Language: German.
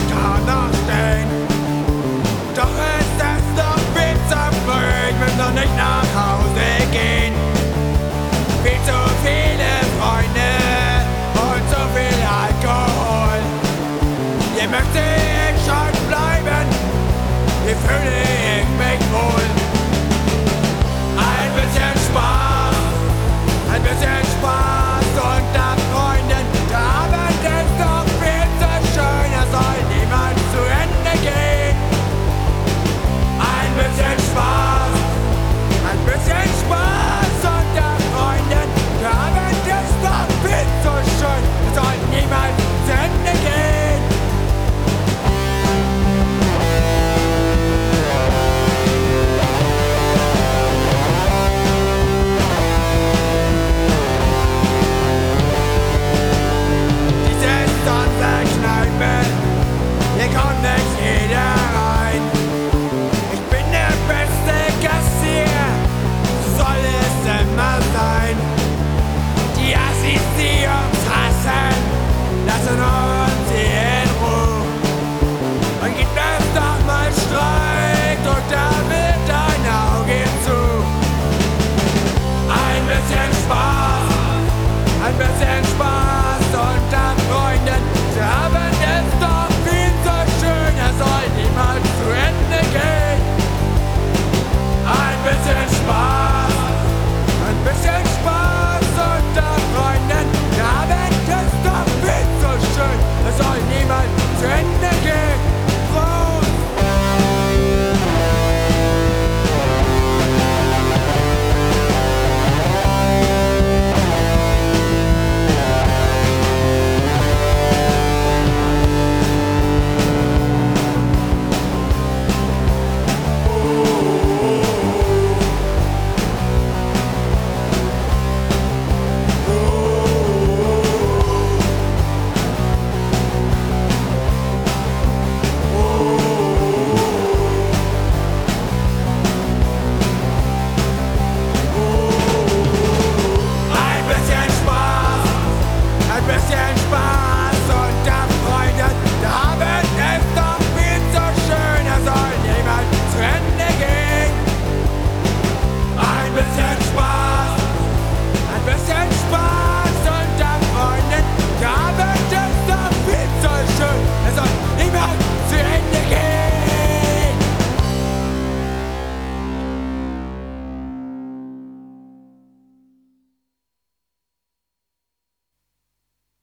danach stehen. Doch ist es noch viel zu früh, ich will noch nicht nach Hause gehen. Viel zu viele Freunde und zu viel Alkohol. Hier möchte ich schon bleiben, hier fühle ich mich wohl. Ein bisschen Spaß, ein bisschen Spaß.